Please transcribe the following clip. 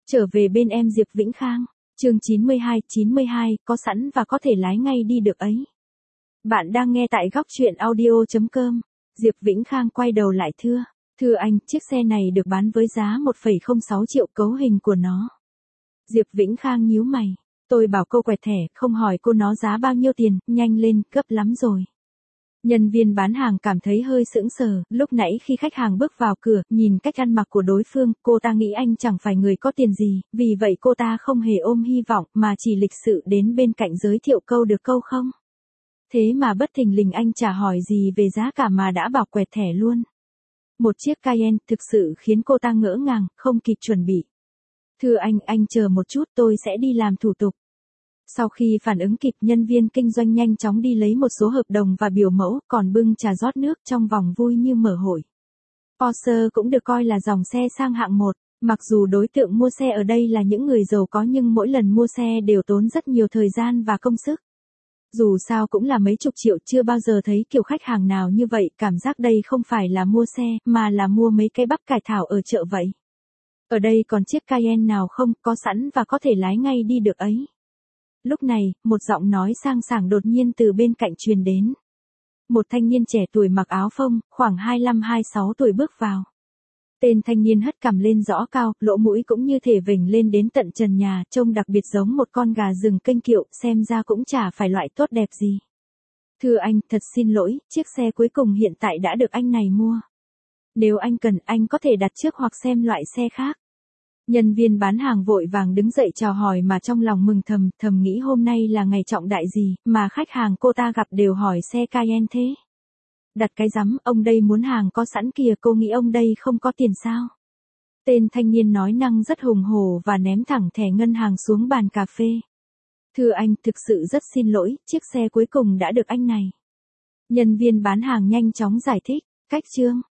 Trở về bên em Diệp Vĩnh Khang, chương 92, có sẵn và có thể lái ngay đi được ấy. Bạn đang nghe tại góc truyện audio.com. Diệp Vĩnh Khang quay đầu lại thưa anh, chiếc xe này được bán với giá 1,06 triệu cấu hình của nó. Diệp Vĩnh Khang nhíu mày, tôi bảo cô quẹt thẻ, không hỏi cô nó giá bao nhiêu tiền, nhanh lên, gấp lắm rồi. Nhân viên bán hàng cảm thấy hơi sững sờ, lúc nãy khi khách hàng bước vào cửa, nhìn cách ăn mặc của đối phương, cô ta nghĩ anh chẳng phải người có tiền gì, vì vậy cô ta không hề ôm hy vọng, mà chỉ lịch sự đến bên cạnh giới thiệu câu được câu không. Thế mà bất thình lình anh chả hỏi gì về giá cả mà đã bảo quẹt thẻ luôn. Một chiếc Cayenne thực sự khiến cô ta ngỡ ngàng, không kịp chuẩn bị. Thưa anh chờ một chút, tôi sẽ đi làm thủ tục. Sau khi phản ứng kịp, nhân viên kinh doanh nhanh chóng đi lấy một số hợp đồng và biểu mẫu, còn bưng trà rót nước trong vòng vui như mở hội. Porsche cũng được coi là dòng xe sang hạng 1, mặc dù đối tượng mua xe ở đây là những người giàu có nhưng mỗi lần mua xe đều tốn rất nhiều thời gian và công sức. Dù sao cũng là mấy chục triệu, chưa bao giờ thấy kiểu khách hàng nào như vậy, cảm giác đây không phải là mua xe, mà là mua mấy cái bắp cải thảo ở chợ vậy. Ở đây còn chiếc Cayenne nào không, có sẵn và có thể lái ngay đi được ấy. Lúc này, một giọng nói sang sảng đột nhiên từ bên cạnh truyền đến. Một thanh niên trẻ tuổi mặc áo phông, khoảng 25-26 tuổi bước vào. Tên thanh niên hất cằm lên rõ cao, lỗ mũi cũng như thể vểnh lên đến tận trần nhà, trông đặc biệt giống một con gà rừng kênh kiệu, xem ra cũng chả phải loại tốt đẹp gì. Thưa anh, thật xin lỗi, chiếc xe cuối cùng hiện tại đã được anh này mua. Nếu anh cần, anh có thể đặt trước hoặc xem loại xe khác. Nhân viên bán hàng vội vàng đứng dậy chào hỏi mà trong lòng mừng thầm nghĩ hôm nay là ngày trọng đại gì, mà khách hàng cô ta gặp đều hỏi xe Cayenne thế. Đặt cái rắm, ông đây muốn hàng có sẵn kìa, cô nghĩ ông đây không có tiền sao? Tên thanh niên nói năng rất hùng hổ và ném thẳng thẻ ngân hàng xuống bàn cà phê. Thưa anh, thực sự rất xin lỗi, chiếc xe cuối cùng đã được anh này. Nhân viên bán hàng nhanh chóng giải thích, cách chương.